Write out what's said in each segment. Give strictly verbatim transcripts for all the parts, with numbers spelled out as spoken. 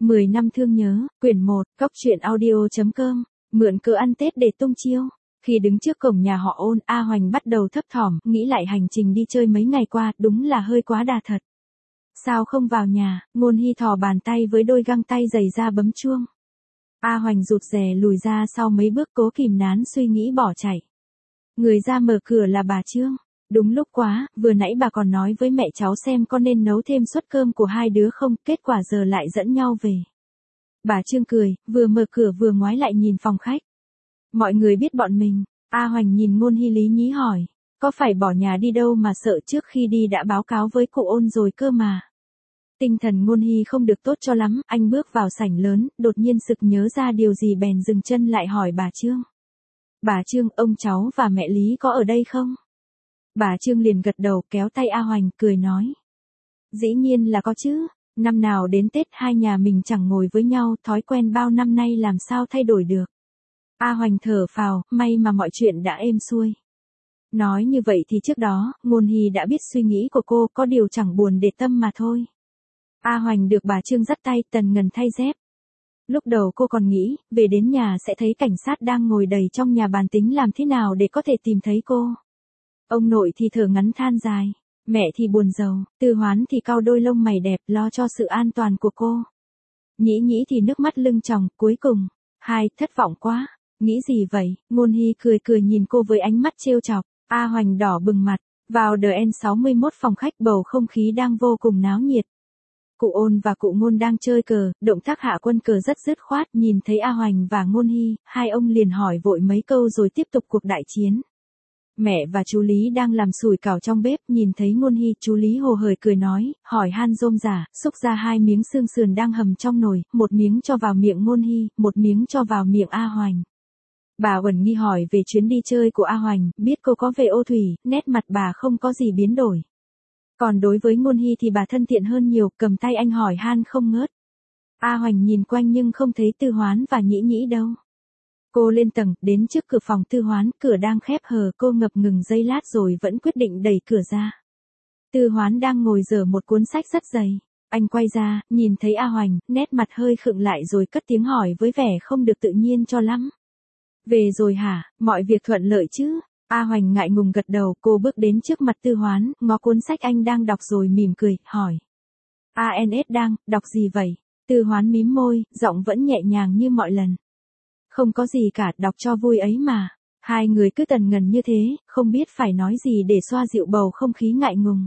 mười năm thương nhớ, quyển một, cóc truyện audio.com, mượn cớ ăn Tết để tung chiêu. Khi đứng trước cổng nhà họ Ôn, A Hoành bắt đầu thấp thỏm, nghĩ lại hành trình đi chơi mấy ngày qua, đúng là hơi quá đà thật. Sao không vào nhà, Ngôn Hy thò bàn tay với đôi găng tay dày ra bấm chuông. A Hoành rụt rè lùi ra sau mấy bước cố kìm nán suy nghĩ bỏ chạy. Người ra mở cửa là bà Trương. Đúng lúc quá, vừa nãy bà còn nói với mẹ cháu xem có nên nấu thêm suất cơm của hai đứa không, kết quả giờ lại dẫn nhau về. Bà Trương cười, vừa mở cửa vừa ngoái lại nhìn phòng khách. Mọi người biết bọn mình. A Hoành nhìn Ngôn Hy lý nhí hỏi, có phải bỏ nhà đi đâu mà sợ trước khi đi đã báo cáo với cụ Ôn rồi cơ mà. Tinh thần Ngôn Hy không được tốt cho lắm, anh bước vào sảnh lớn, đột nhiên sực nhớ ra điều gì bèn dừng chân lại hỏi bà Trương. Bà Trương, ông cháu và mẹ Lý có ở đây không? Bà Trương liền gật đầu kéo tay A Hoành, cười nói. Dĩ nhiên là có chứ, năm nào đến Tết hai nhà mình chẳng ngồi với nhau, thói quen bao năm nay làm sao thay đổi được. A Hoành thở phào, may mà mọi chuyện đã êm xuôi. Nói như vậy thì trước đó, Ngôn Hy đã biết suy nghĩ của cô, có điều chẳng buồn để tâm mà thôi. A Hoành được bà Trương dắt tay tần ngần thay dép. Lúc đầu cô còn nghĩ, về đến nhà sẽ thấy cảnh sát đang ngồi đầy trong nhà bàn tính làm thế nào để có thể tìm thấy cô. Ông nội thì thở ngắn than dài, mẹ thì buồn rầu, Tư Hoán thì cau đôi lông mày đẹp lo cho sự an toàn của cô. Nhĩ Nhĩ thì nước mắt lưng tròng, cuối cùng, hai, thất vọng quá, nghĩ gì vậy, Ngôn Hy cười cười nhìn cô với ánh mắt trêu chọc, A Hoành đỏ bừng mặt, vào The N sáu mươi mốt phòng khách bầu không khí đang vô cùng náo nhiệt. Cụ Ôn và cụ Ngôn đang chơi cờ, động tác hạ quân cờ rất dứt khoát, nhìn thấy A Hoành và Ngôn Hy, hai ông liền hỏi vội mấy câu rồi tiếp tục cuộc đại chiến. Mẹ và chú Lý đang làm sủi cảo trong bếp, nhìn thấy Ngôn Hy, chú Lý hồ hởi cười nói, hỏi han rôm rả, xúc ra hai miếng xương sườn đang hầm trong nồi, một miếng cho vào miệng Ngôn Hy, một miếng cho vào miệng A Hoành. Bà Uẩn Nghi hỏi về chuyến đi chơi của A Hoành, biết cô có về Ô Thủy, nét mặt bà không có gì biến đổi. Còn đối với Ngôn Hy thì bà thân thiện hơn nhiều, cầm tay anh hỏi han không ngớt. A Hoành nhìn quanh nhưng không thấy Tư Hoán và Nhĩ Nhĩ đâu. Cô lên tầng, đến trước cửa phòng Tư Hoán, cửa đang khép hờ, cô ngập ngừng giây lát rồi vẫn quyết định đẩy cửa ra. Tư Hoán đang ngồi dở một cuốn sách rất dày. Anh quay ra, nhìn thấy A Hoành, nét mặt hơi khựng lại rồi cất tiếng hỏi với vẻ không được tự nhiên cho lắm. Về rồi hả, mọi việc thuận lợi chứ? A Hoành ngại ngùng gật đầu, cô bước đến trước mặt Tư Hoán, ngó cuốn sách anh đang đọc rồi mỉm cười, hỏi. a en ét đang, đọc gì vậy? Tư Hoán mím môi, giọng vẫn nhẹ nhàng như mọi lần. Không có gì cả, đọc cho vui ấy mà. Hai người cứ tần ngần như thế, không biết phải nói gì để xoa dịu bầu không khí ngại ngùng.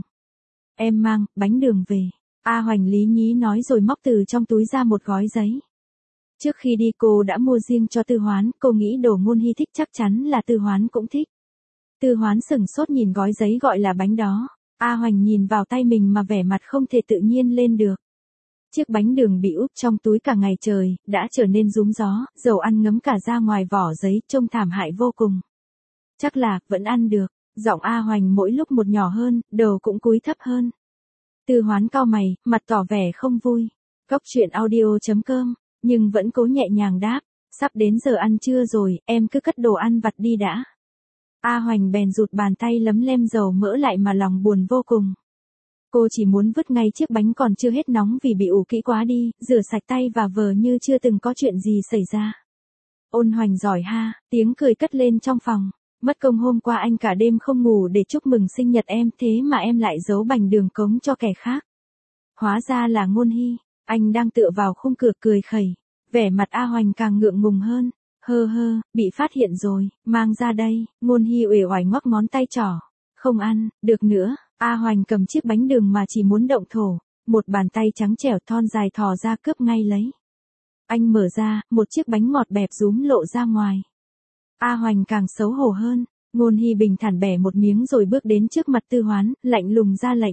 Em mang, bánh đường về. A Hoành lý nhí nói rồi móc từ trong túi ra một gói giấy. Trước khi đi cô đã mua riêng cho Tư Hoán, cô nghĩ đồ Ngôn Hy thích chắc chắn là Tư Hoán cũng thích. Tư Hoán sửng sốt nhìn gói giấy gọi là bánh đó. A Hoành nhìn vào tay mình mà vẻ mặt không thể tự nhiên lên được. Chiếc bánh đường bị úp trong túi cả ngày trời, đã trở nên rúm gió, dầu ăn ngấm cả ra ngoài vỏ giấy, trông thảm hại vô cùng. Chắc là, vẫn ăn được. Giọng A Hoành mỗi lúc một nhỏ hơn, đầu cũng cúi thấp hơn. Tư Hoán cau mày, mặt tỏ vẻ không vui. Cóc truyện audio.com, nhưng vẫn cố nhẹ nhàng đáp. Sắp đến giờ ăn trưa rồi, em cứ cất đồ ăn vặt đi đã. A Hoành bèn rụt bàn tay lấm lem dầu mỡ lại mà lòng buồn vô cùng. Cô chỉ muốn vứt ngay chiếc bánh còn chưa hết nóng vì bị ủ kỹ quá đi, rửa sạch tay và vờ như chưa từng có chuyện gì xảy ra. Ôn Hoành giỏi ha, tiếng cười cất lên trong phòng. Mất công hôm qua anh cả đêm không ngủ để chúc mừng sinh nhật em, thế mà em lại giấu bánh đường cống cho kẻ khác. Hóa ra là Ngôn Hy, anh đang tựa vào khung cửa cười khẩy. Vẻ mặt A Hoành càng ngượng ngùng hơn. Hơ hơ, bị phát hiện rồi, mang ra đây. Ngôn Hy uể oải ngoắc ngón tay trỏ. Không ăn, được nữa. A Hoành cầm chiếc bánh đường mà chỉ muốn động thổ. Một bàn tay trắng trẻo thon dài thò ra cướp ngay lấy. Anh mở ra, một chiếc bánh ngọt bẹp rúm lộ ra ngoài. A Hoành càng xấu hổ hơn. Ngôn Hy bình thản bẻ một miếng rồi bước đến trước mặt Tư Hoán, lạnh lùng ra lệnh.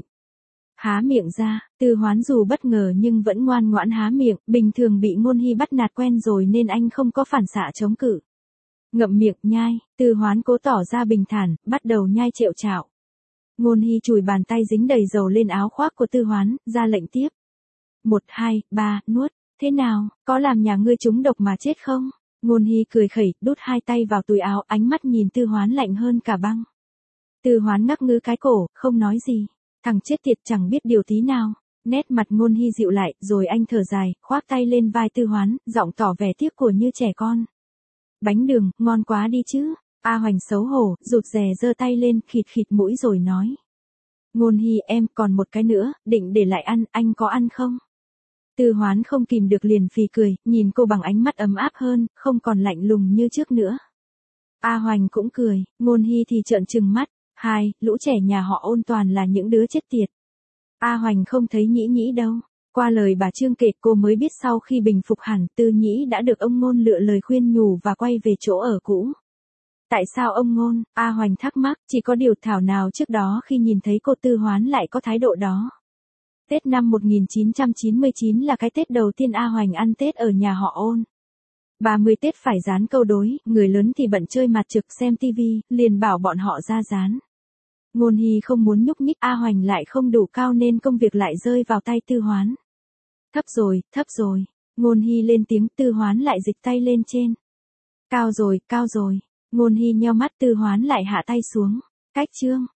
Há miệng ra. Tư Hoán dù bất ngờ nhưng vẫn ngoan ngoãn há miệng, bình thường bị Ngôn Hy bắt nạt quen rồi nên anh không có phản xạ chống cự. Ngậm miệng, nhai. Tư Hoán cố tỏ ra bình thản, bắt đầu nhai trệu trạo. Ngôn Hy chùi bàn tay dính đầy dầu lên áo khoác của Tư Hoán, ra lệnh tiếp. Một, hai, ba, nuốt. Thế nào, có làm nhà ngươi trúng độc mà chết không? Ngôn Hy cười khẩy, đút hai tay vào túi áo, ánh mắt nhìn Tư Hoán lạnh hơn cả băng. Tư Hoán ngắc ngứ cái cổ, không nói gì. Thằng chết tiệt chẳng biết điều tí nào. Nét mặt Ngôn Hy dịu lại, rồi anh thở dài, khoác tay lên vai Tư Hoán, giọng tỏ vẻ tiếc của như trẻ con. Bánh đường, ngon quá đi chứ. A Hoành xấu hổ, rụt rè giơ tay lên, khịt khịt mũi rồi nói. Ngôn Hy em, còn một cái nữa, định để lại ăn, anh có ăn không? Tư Hoán không kìm được liền phì cười, nhìn cô bằng ánh mắt ấm áp hơn, không còn lạnh lùng như trước nữa. A Hoành cũng cười, Ngôn Hy thì trợn trừng mắt. Hai, lũ trẻ nhà họ Ôn toàn là những đứa chết tiệt. A Hoành không thấy Nhĩ Nhĩ đâu. Qua lời bà Trương kể cô mới biết sau khi bình phục hẳn, Tư Nhĩ đã được ông Ngôn lựa lời khuyên nhủ và quay về chỗ ở cũ. Tại sao ông Ngôn? A Hoành thắc mắc, chỉ có điều thảo nào trước đó khi nhìn thấy cô Tư Hoán lại có thái độ đó. Tết năm một nghìn chín trăm chín mươi chín là cái Tết đầu tiên A Hoành ăn Tết ở nhà họ Ôn. ba mươi Tết phải dán câu đối, người lớn thì bận chơi mặt trực xem tivi, liền bảo bọn họ ra dán. Ngôn Hy không muốn nhúc nhích, A Hoành lại không đủ cao nên công việc lại rơi vào tay Tư Hoán. Thấp rồi, thấp rồi. Ngôn Hy lên tiếng, Tư Hoán lại dịch tay lên trên. Cao rồi, cao rồi. Ngôn Hy nheo mắt, Tư Hoán lại hạ tay xuống. Cách chương.